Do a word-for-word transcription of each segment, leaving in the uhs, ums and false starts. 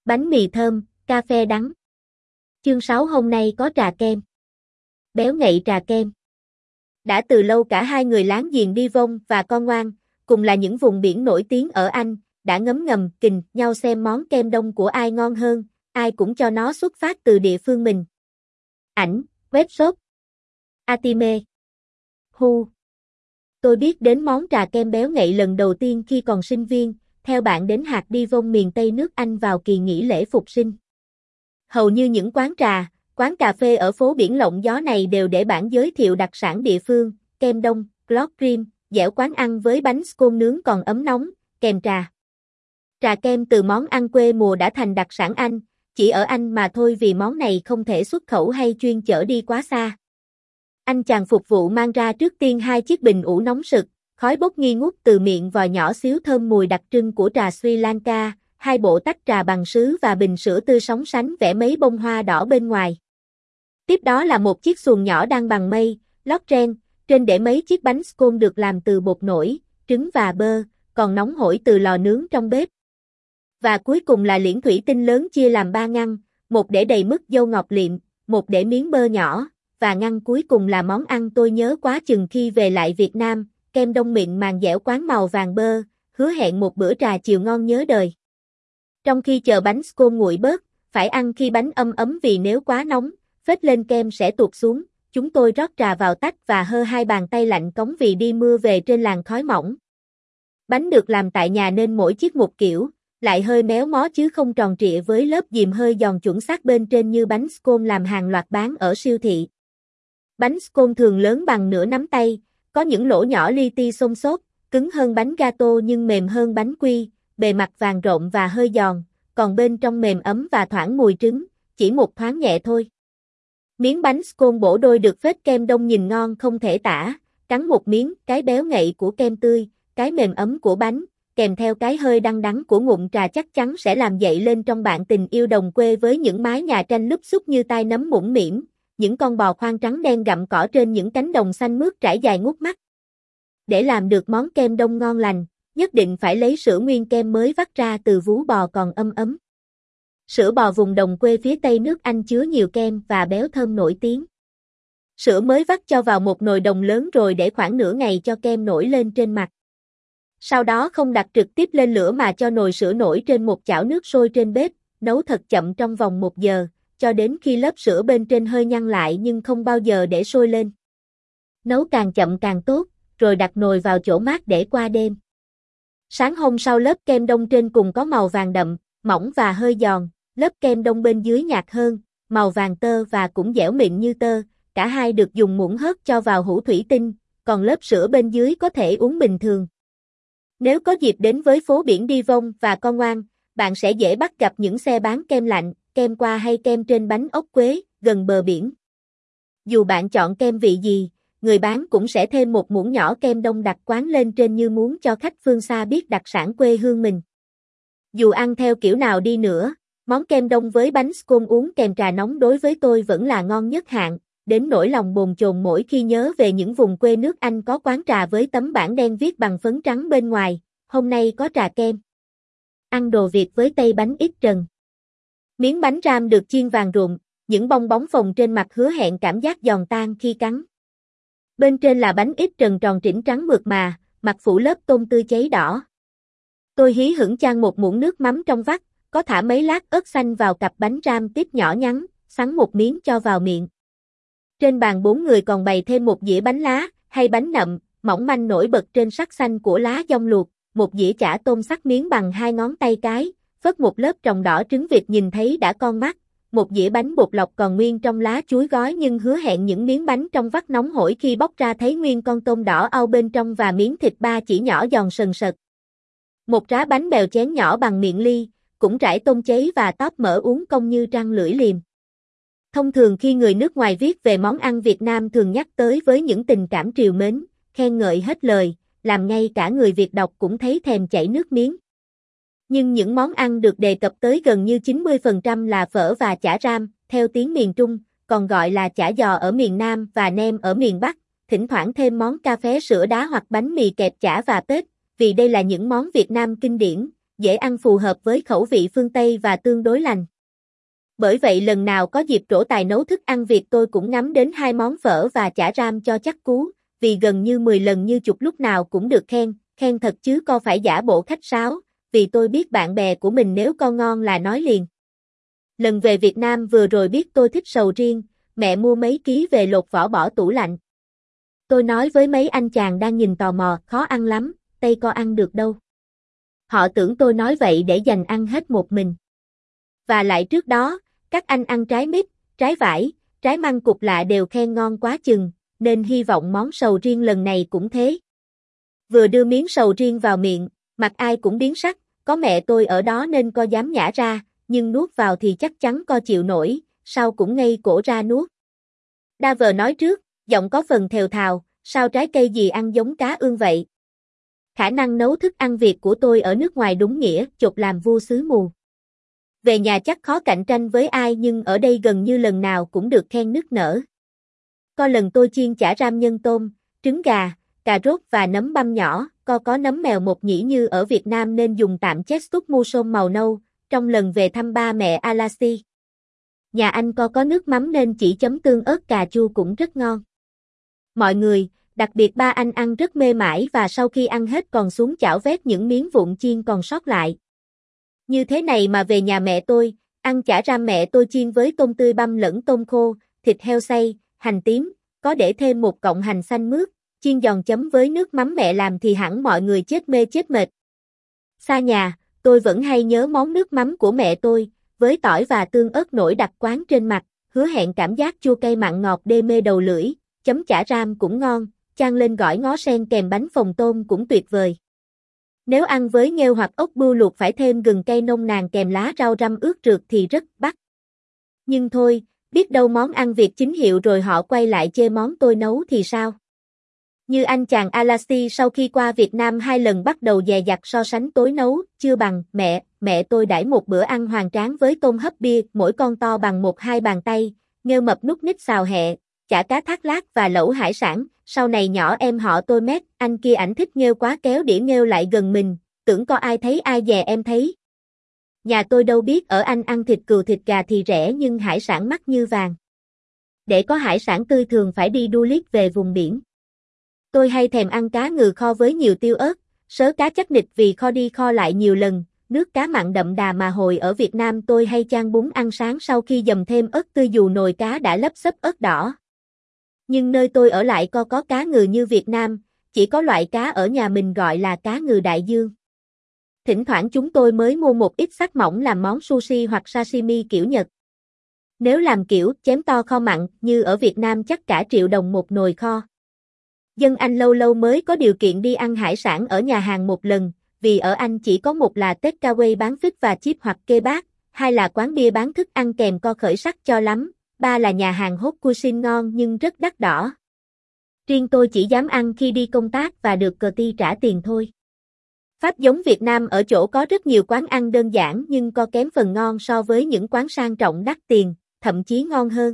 Bánh mì thơm, cà phê đắng. Chương sáu hôm nay có trà kem. Béo ngậy trà kem. Đã từ lâu cả hai người láng giềng Devon và Cornwall, cùng là những vùng biển nổi tiếng ở Anh, đã ngấm ngầm kình nhau xem món kem đông của ai ngon hơn, ai cũng cho nó xuất phát từ địa phương mình. Ảnh, webshop. Atime. Hu. Tôi biết đến món trà kem béo ngậy lần đầu tiên khi còn sinh viên, theo bạn đến hạt Devon miền Tây nước Anh vào kỳ nghỉ lễ phục sinh. Hầu như những quán trà, quán cà phê ở phố biển lộng gió này đều để bảng giới thiệu đặc sản địa phương, kem đông, clot cream, dẻo quán ăn với bánh scone nướng còn ấm nóng, kèm trà. Trà kem từ món ăn quê mùa đã thành đặc sản Anh, chỉ ở Anh mà thôi vì món này không thể xuất khẩu hay chuyên chở đi quá xa. Anh chàng phục vụ mang ra trước tiên hai chiếc bình ủ nóng sực, khói bốc nghi ngút từ miệng vòi nhỏ xíu thơm mùi đặc trưng của trà Sri Lanka, hai bộ tách trà bằng sứ và bình sữa tươi sóng sánh vẽ mấy bông hoa đỏ bên ngoài. Tiếp đó là một chiếc xuồng nhỏ đan bằng mây, lót ren, trên để mấy chiếc bánh scone được làm từ bột nổi, trứng và bơ, còn nóng hổi từ lò nướng trong bếp. Và cuối cùng là liễn thủy tinh lớn chia làm ba ngăn, một để đầy mứt dâu ngọt liệm, một để miếng bơ nhỏ, và ngăn cuối cùng là món ăn tôi nhớ quá chừng khi về lại Việt Nam, kem đông mịn màng dẻo quán màu vàng bơ, hứa hẹn một bữa trà chiều ngon nhớ đời. Trong khi chờ bánh scone nguội bớt, phải ăn khi bánh ấm ấm vì nếu quá nóng, phết lên kem sẽ tuột xuống. Chúng tôi rót trà vào tách và hơ hai bàn tay lạnh cống vì đi mưa về trên làn khói mỏng. Bánh được làm tại nhà nên mỗi chiếc một kiểu, lại hơi méo mó chứ không tròn trịa với lớp diềm hơi giòn chuẩn xác bên trên như bánh scone làm hàng loạt bán ở siêu thị. Bánh scone thường lớn bằng nửa nắm tay, có những lỗ nhỏ li ti xôm xốp, cứng hơn bánh gato nhưng mềm hơn bánh quy, bề mặt vàng rộm và hơi giòn, còn bên trong mềm ấm và thoảng mùi trứng, chỉ một thoáng nhẹ thôi. Miếng bánh scone bổ đôi được phết kem đông nhìn ngon không thể tả, cắn một miếng, cái béo ngậy của kem tươi, cái mềm ấm của bánh, kèm theo cái hơi đắng đắng của ngụm trà chắc chắn sẽ làm dậy lên trong bạn tình yêu đồng quê với những mái nhà tranh lúp xúp như tai nấm mũm mĩm, những con bò khoang trắng đen gặm cỏ trên những cánh đồng xanh mướt trải dài ngút mắt. Để làm được món kem đông ngon lành, nhất định phải lấy sữa nguyên kem mới vắt ra từ vú bò còn ấm ấm. Sữa bò vùng đồng quê phía Tây nước Anh chứa nhiều kem và béo thơm nổi tiếng. Sữa mới vắt cho vào một nồi đồng lớn rồi để khoảng nửa ngày cho kem nổi lên trên mặt. Sau đó không đặt trực tiếp lên lửa mà cho nồi sữa nổi trên một chảo nước sôi trên bếp, nấu thật chậm trong vòng một giờ, cho đến khi lớp sữa bên trên hơi nhăn lại nhưng không bao giờ để sôi lên. Nấu càng chậm càng tốt, rồi đặt nồi vào chỗ mát để qua đêm. Sáng hôm sau lớp kem đông trên cùng có màu vàng đậm, mỏng và hơi giòn, lớp kem đông bên dưới nhạt hơn, màu vàng tơ và cũng dẻo mịn như tơ, cả hai được dùng muỗng hớt cho vào hũ thủy tinh, còn lớp sữa bên dưới có thể uống bình thường. Nếu có dịp đến với phố biển Devon và Cornwall, bạn sẽ dễ bắt gặp những xe bán kem lạnh, kem qua hay kem trên bánh ốc quế, gần bờ biển. Dù bạn chọn kem vị gì, người bán cũng sẽ thêm một muỗng nhỏ kem đông đặc quán lên trên như muốn cho khách phương xa biết đặc sản quê hương mình. Dù ăn theo kiểu nào đi nữa, món kem đông với bánh scone uống kèm trà nóng đối với tôi vẫn là ngon nhất hạng, đến nỗi lòng bồn chồn mỗi khi nhớ về những vùng quê nước Anh có quán trà với tấm bảng đen viết bằng phấn trắng bên ngoài, hôm nay có trà kem. Ăn đồ Việt với tây bánh ít trần. Miếng bánh ram được chiên vàng rụm, những bong bóng phồng trên mặt hứa hẹn cảm giác giòn tan khi cắn. Bên trên là bánh ít trần tròn trĩnh trắng mượt mà, mặt phủ lớp tôm tươi cháy đỏ. Tôi hí hửng chan một muỗng nước mắm trong vắt, có thả mấy lát ớt xanh vào cặp bánh ram tiếp nhỏ nhắn, sắn một miếng cho vào miệng. Trên bàn bốn người còn bày thêm một dĩa bánh lá, hay bánh nậm, mỏng manh nổi bật trên sắc xanh của lá dong luộc, một dĩa chả tôm sắc miếng bằng hai ngón tay cái, phất một lớp tròng đỏ trứng vịt nhìn thấy đã con mắt, một dĩa bánh bột lọc còn nguyên trong lá chuối gói nhưng hứa hẹn những miếng bánh trong vắt nóng hổi khi bóc ra thấy nguyên con tôm đỏ au bên trong và miếng thịt ba chỉ nhỏ giòn sần sật. Một rá bánh bèo chén nhỏ bằng miệng ly, cũng trải tôm cháy và tóp mỡ uống công như răng lưỡi liềm. Thông thường khi người nước ngoài viết về món ăn Việt Nam thường nhắc tới với những tình cảm trìu mến, khen ngợi hết lời, làm ngay cả người Việt đọc cũng thấy thèm chảy nước miếng. Nhưng những món ăn được đề cập tới gần như chín mươi phần trăm là phở và chả ram, theo tiếng miền Trung, còn gọi là chả giò ở miền Nam và nem ở miền Bắc, thỉnh thoảng thêm món cà phê sữa đá hoặc bánh mì kẹp chả và tết, vì đây là những món Việt Nam kinh điển, dễ ăn phù hợp với khẩu vị phương Tây và tương đối lành. Bởi vậy lần nào có dịp trổ tài nấu thức ăn Việt tôi cũng ngắm đến hai món phở và chả ram cho chắc cú, vì gần như mười lần như chục lúc nào cũng được khen, khen thật chứ có phải giả bộ khách sáo, vì tôi biết bạn bè của mình nếu con ngon là nói liền. Lần về Việt Nam vừa rồi biết tôi thích sầu riêng, mẹ mua mấy ký về lột vỏ bỏ tủ lạnh. Tôi nói với mấy anh chàng đang nhìn tò mò, khó ăn lắm, Tây co ăn được đâu. Họ tưởng tôi nói vậy để dành ăn hết một mình. Và lại trước đó, các anh ăn trái mít, trái vải, trái măng cụt lạ đều khen ngon quá chừng, nên hy vọng món sầu riêng lần này cũng thế. Vừa đưa miếng sầu riêng vào miệng, mặt ai cũng biến sắc, có mẹ tôi ở đó nên co dám nhả ra, nhưng nuốt vào thì chắc chắn co chịu nổi, sau cũng ngây cổ ra nuốt. Đa vờ nói trước, giọng có phần thều thào, sao trái cây gì ăn giống cá ương vậy? Khả năng nấu thức ăn Việt của tôi ở nước ngoài đúng nghĩa, chột làm vua xứ mù. Về nhà chắc khó cạnh tranh với ai nhưng ở đây gần như lần nào cũng được khen nức nở. Có lần tôi chiên chả ram nhân tôm, trứng gà, cà rốt và nấm băm nhỏ, co có nấm mèo một nhĩ như ở Việt Nam nên dùng tạm ketchup mushroom màu nâu, trong lần về thăm ba mẹ Alasi. Nhà anh co có nước mắm nên chỉ chấm tương ớt cà chua cũng rất ngon. Mọi người, đặc biệt ba anh ăn rất mê mải và sau khi ăn hết còn xuống chảo vét những miếng vụn chiên còn sót lại. Như thế này mà về nhà mẹ tôi, ăn chả ram mẹ tôi chiên với tôm tươi băm lẫn tôm khô, thịt heo xay, hành tím, có để thêm một cọng hành xanh mướt, chiên giòn chấm với nước mắm mẹ làm thì hẳn mọi người chết mê chết mệt. Xa nhà, tôi vẫn hay nhớ món nước mắm của mẹ tôi, với tỏi và tương ớt nổi đặc quán trên mặt, hứa hẹn cảm giác chua cay mặn ngọt đê mê đầu lưỡi, chấm chả ram cũng ngon, chan lên gỏi ngó sen kèm bánh phồng tôm cũng tuyệt vời. Nếu ăn với nghêu hoặc ốc bươu luộc phải thêm gừng cây nông nàn kèm lá rau răm ướt rượt thì rất bắt. Nhưng thôi, biết đâu món ăn Việt chính hiệu rồi họ quay lại chê món tôi nấu thì sao? Như anh chàng Alasi sau khi qua Việt Nam hai lần bắt đầu dè dặt so sánh tối nấu, chưa bằng, mẹ, mẹ tôi đãi một bữa ăn hoành tráng với tôm hấp bia, mỗi con to bằng một hai bàn tay, nghêu mập nút nít xào hẹ, chả cá thác lát và lẩu hải sản, sau này nhỏ em họ tôi mét, anh kia ảnh thích nghêu quá kéo đĩa nghêu lại gần mình, tưởng có ai thấy ai dè em thấy. Nhà tôi đâu biết ở anh ăn thịt cừu thịt gà thì rẻ nhưng hải sản mắc như vàng. Để có hải sản tươi thường phải đi du lịch về vùng biển. Tôi hay thèm ăn cá ngừ kho với nhiều tiêu ớt, sớ cá chắc nịch vì kho đi kho lại nhiều lần, nước cá mặn đậm đà mà hồi ở Việt Nam tôi hay chan bún ăn sáng sau khi dầm thêm ớt tươi dù nồi cá đã lấp xấp ớt đỏ. Nhưng nơi tôi ở lại co có cá ngừ như Việt Nam, chỉ có loại cá ở nhà mình gọi là cá ngừ đại dương. Thỉnh thoảng chúng tôi mới mua một ít xác mỏng làm món sushi hoặc sashimi kiểu Nhật. Nếu làm kiểu chém to kho mặn như ở Việt Nam chắc cả triệu đồng một nồi kho. Dân Anh lâu lâu mới có điều kiện đi ăn hải sản ở nhà hàng một lần, vì ở Anh chỉ có một là takeaway bán fish và chip hoặc kebab, hai là quán bia bán thức ăn kèm co khởi sắc cho lắm, ba là nhà hàng hot cuisine ngon nhưng rất đắt đỏ. Riêng tôi chỉ dám ăn khi đi công tác và được cờ ti trả tiền thôi. Pháp giống Việt Nam ở chỗ có rất nhiều quán ăn đơn giản nhưng co kém phần ngon so với những quán sang trọng đắt tiền, thậm chí ngon hơn.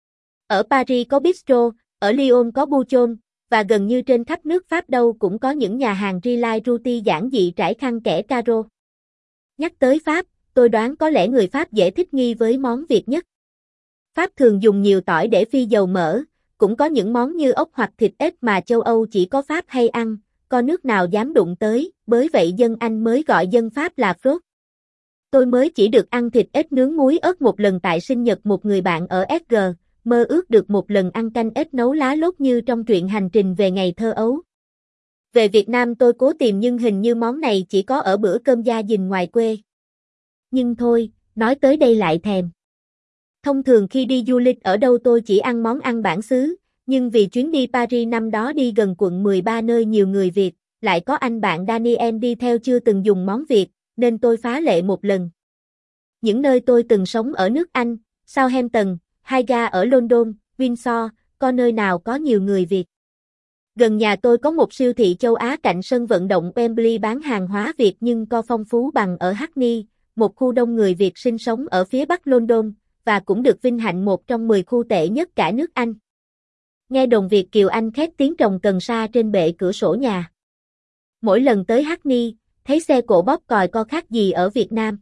Ở Paris có bistro, ở Lyon có bouchon, và gần như trên khắp nước Pháp đâu cũng có những nhà hàng Rillai Ruti giản dị trải khăn kẻ caro. Nhắc tới Pháp, tôi đoán có lẽ người Pháp dễ thích nghi với món Việt nhất. Pháp thường dùng nhiều tỏi để phi dầu mỡ, cũng có những món như ốc hoặc thịt ếch mà châu Âu chỉ có Pháp hay ăn, có nước nào dám đụng tới, bởi vậy dân Anh mới gọi dân Pháp là Frốt. Tôi mới chỉ được ăn thịt ếch nướng muối ớt một lần tại sinh nhật một người bạn ở ét giê, mơ ước được một lần ăn canh ếch nấu lá lốt như trong truyện Hành trình về ngày thơ ấu. Về Việt Nam tôi cố tìm nhưng hình như món này chỉ có ở bữa cơm gia đình ngoài quê. Nhưng thôi, nói tới đây lại thèm. Thông thường khi đi du lịch ở đâu tôi chỉ ăn món ăn bản xứ, nhưng vì chuyến đi Paris năm đó đi gần quận mười ba nơi nhiều người Việt, lại có anh bạn Daniel đi theo chưa từng dùng món Việt, nên tôi phá lệ một lần. Những nơi tôi từng sống ở nước Anh, Southampton, Highgate ở London, Windsor, có nơi nào có nhiều người Việt. Gần nhà tôi có một siêu thị châu Á cạnh sân vận động Wembley bán hàng hóa Việt nhưng co phong phú bằng ở Hackney, một khu đông người Việt sinh sống ở phía bắc London, và cũng được vinh hạnh một trong mười khu tệ nhất cả nước Anh. Nghe đồn Việt Kiều Anh khét tiếng trồng cần sa trên bệ cửa sổ nhà. Mỗi lần tới Hackney, thấy xe cộ bóp còi co khác gì ở Việt Nam.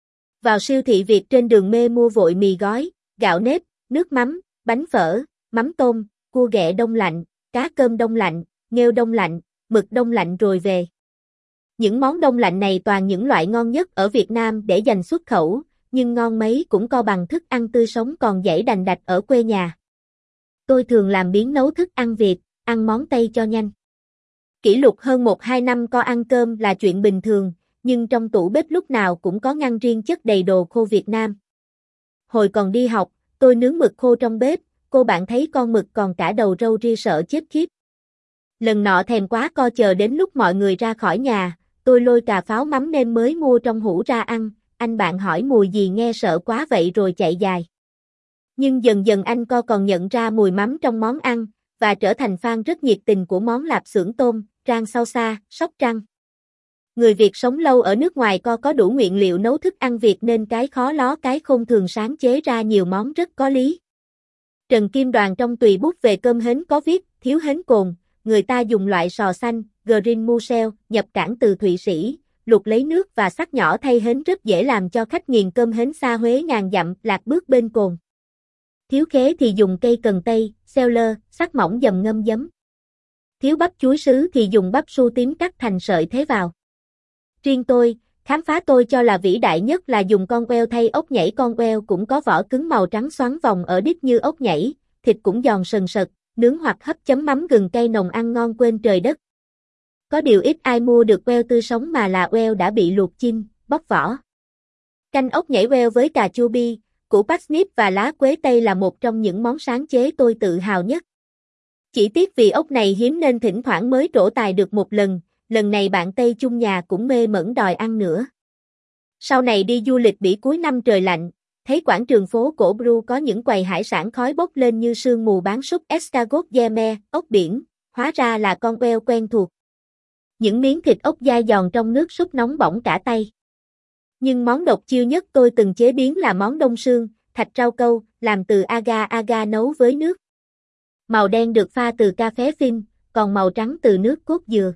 Vào siêu thị Việt trên đường mê mua vội mì gói, gạo nếp, nước mắm, bánh phở, mắm tôm, cua ghẹ đông lạnh, cá cơm đông lạnh, nghêu đông lạnh, mực đông lạnh rồi về. Những món đông lạnh này toàn những loại ngon nhất ở Việt Nam để dành xuất khẩu, nhưng ngon mấy cũng co bằng thức ăn tươi sống còn dãy đành đạch ở quê nhà. Tôi thường làm biếng nấu thức ăn Việt, ăn món Tây cho nhanh. Kỷ lục hơn một hai năm co ăn cơm là chuyện bình thường, nhưng trong tủ bếp lúc nào cũng có ngăn riêng chất đầy đồ khô Việt Nam. Hồi còn đi học, tôi nướng mực khô trong bếp, cô bạn thấy con mực còn cả đầu râu ria sợ chết khiếp. Lần nọ thèm quá co chờ đến lúc mọi người ra khỏi nhà, tôi lôi cà pháo mắm nêm mới mua trong hũ ra ăn, anh bạn hỏi mùi gì nghe sợ quá vậy rồi chạy dài. Nhưng dần dần anh co còn nhận ra mùi mắm trong món ăn, và trở thành fan rất nhiệt tình của món lạp xưởng tôm, rang sao xa, Sóc Trăng. Người Việt sống lâu ở nước ngoài co có đủ nguyên liệu nấu thức ăn Việt nên cái khó ló cái khôn thường sáng chế ra nhiều món rất có lý. Trần Kim Đoàn trong tùy bút về cơm hến có viết, thiếu hến cồn, người ta dùng loại sò xanh, Green Musel, nhập cảng từ Thụy Sĩ, luộc lấy nước và sắc nhỏ thay hến rất dễ làm cho khách nghiền cơm hến xa Huế ngàn dặm, lạc bước bên cồn. Thiếu khế thì dùng cây cần tây, xeo lơ, sắc mỏng dầm ngâm giấm. Thiếu bắp chuối sứ thì dùng bắp su tím cắt thành sợi thế vào. Riêng tôi, khám phá tôi cho là vĩ đại nhất là dùng con queo thay ốc nhảy. Con queo cũng có vỏ cứng màu trắng xoắn vòng ở đít như ốc nhảy, thịt cũng giòn sần sật, nướng hoặc hấp chấm mắm gừng cay nồng ăn ngon quên trời đất. Có điều ít ai mua được queo tươi sống mà là queo đã bị luộc chín, bóc vỏ. Canh ốc nhảy queo với cà chua bi, củ parsnip và lá quế tây là một trong những món sáng chế tôi tự hào nhất. Chỉ tiếc vì ốc này hiếm nên thỉnh thoảng mới trổ tài được một lần, lần này bạn Tây chung nhà cũng mê mẩn đòi ăn nữa. Sau này đi du lịch Bỉ cuối năm trời lạnh, thấy quảng trường phố cổ Bru có những quầy hải sản khói bốc lên như sương mù bán súp escargot deme, ốc biển, hóa ra là con queo quen thuộc. Những miếng thịt ốc dai giòn trong nước súp nóng bỏng cả tay. Nhưng món độc chiêu nhất tôi từng chế biến là món đông sương, thạch rau câu, làm từ agar agar nấu với nước. Màu đen được pha từ cà phê phin, còn màu trắng từ nước cốt dừa.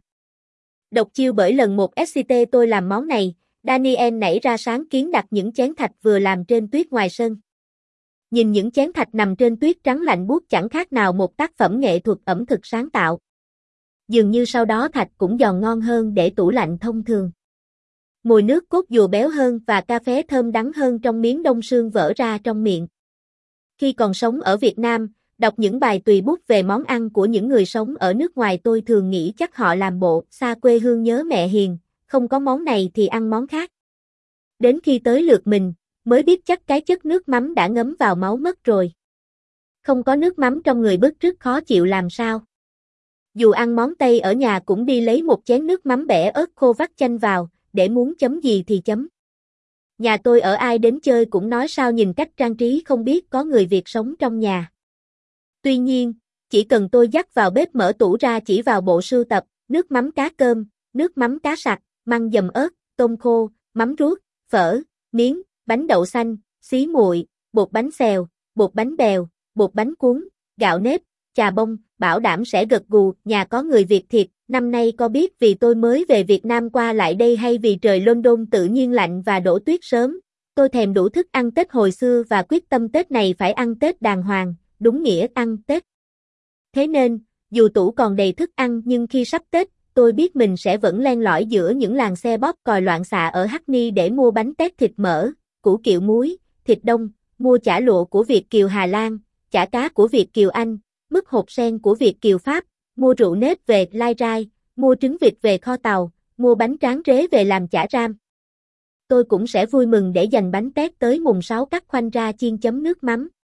Độc chiêu bởi lần một ét xê tê tôi làm món này, Daniel nảy ra sáng kiến đặt những chén thạch vừa làm trên tuyết ngoài sân. Nhìn những chén thạch nằm trên tuyết trắng lạnh buốt chẳng khác nào một tác phẩm nghệ thuật ẩm thực sáng tạo. Dường như sau đó thạch cũng giòn ngon hơn để tủ lạnh thông thường. Mùi nước cốt dừa béo hơn và cà phê thơm đắng hơn trong miếng đông sương vỡ ra trong miệng. Khi còn sống ở Việt Nam, đọc những bài tùy bút về món ăn của những người sống ở nước ngoài tôi thường nghĩ chắc họ làm bộ xa quê hương nhớ mẹ hiền, không có món này thì ăn món khác. Đến khi tới lượt mình, mới biết chắc cái chất nước mắm đã ngấm vào máu mất rồi. Không có nước mắm trong người bứt rứt khó chịu làm sao. Dù ăn món Tây ở nhà cũng đi lấy một chén nước mắm bẻ ớt khô vắt chanh vào, để muốn chấm gì thì chấm. Nhà tôi ở ai đến chơi cũng nói sao nhìn cách trang trí không biết có người Việt sống trong nhà. Tuy nhiên, chỉ cần tôi dắt vào bếp mở tủ ra chỉ vào bộ sưu tập, nước mắm cá cơm, nước mắm cá sặc, măng dầm ớt, tôm khô, mắm ruốc, phở, miến, bánh đậu xanh, xí muội, bột bánh xèo, bột bánh bèo, bột bánh cuốn, gạo nếp, chà bông, bảo đảm sẽ gật gù, nhà có người Việt thiệt. Năm nay có biết vì tôi mới về Việt Nam qua lại đây hay vì trời London tự nhiên lạnh và đổ tuyết sớm, tôi thèm đủ thức ăn Tết hồi xưa và quyết tâm Tết này phải ăn Tết đàng hoàng, đúng nghĩa ăn Tết. Thế nên, dù tủ còn đầy thức ăn nhưng khi sắp Tết, tôi biết mình sẽ vẫn len lỏi giữa những làng xe bóp còi loạn xạ ở Hackney để mua bánh tét thịt mỡ, củ kiệu muối, thịt đông, mua chả lụa của Việt kiều Hà Lan, chả cá của Việt kiều Anh, mứt hột sen của Việt kiều Pháp, mua rượu nếp về lai rai, mua trứng vịt về kho tàu, mua bánh tráng rế về làm chả ram. Tôi cũng sẽ vui mừng để dành bánh tét tới mùng sáu cắt khoanh ra chiên chấm nước mắm.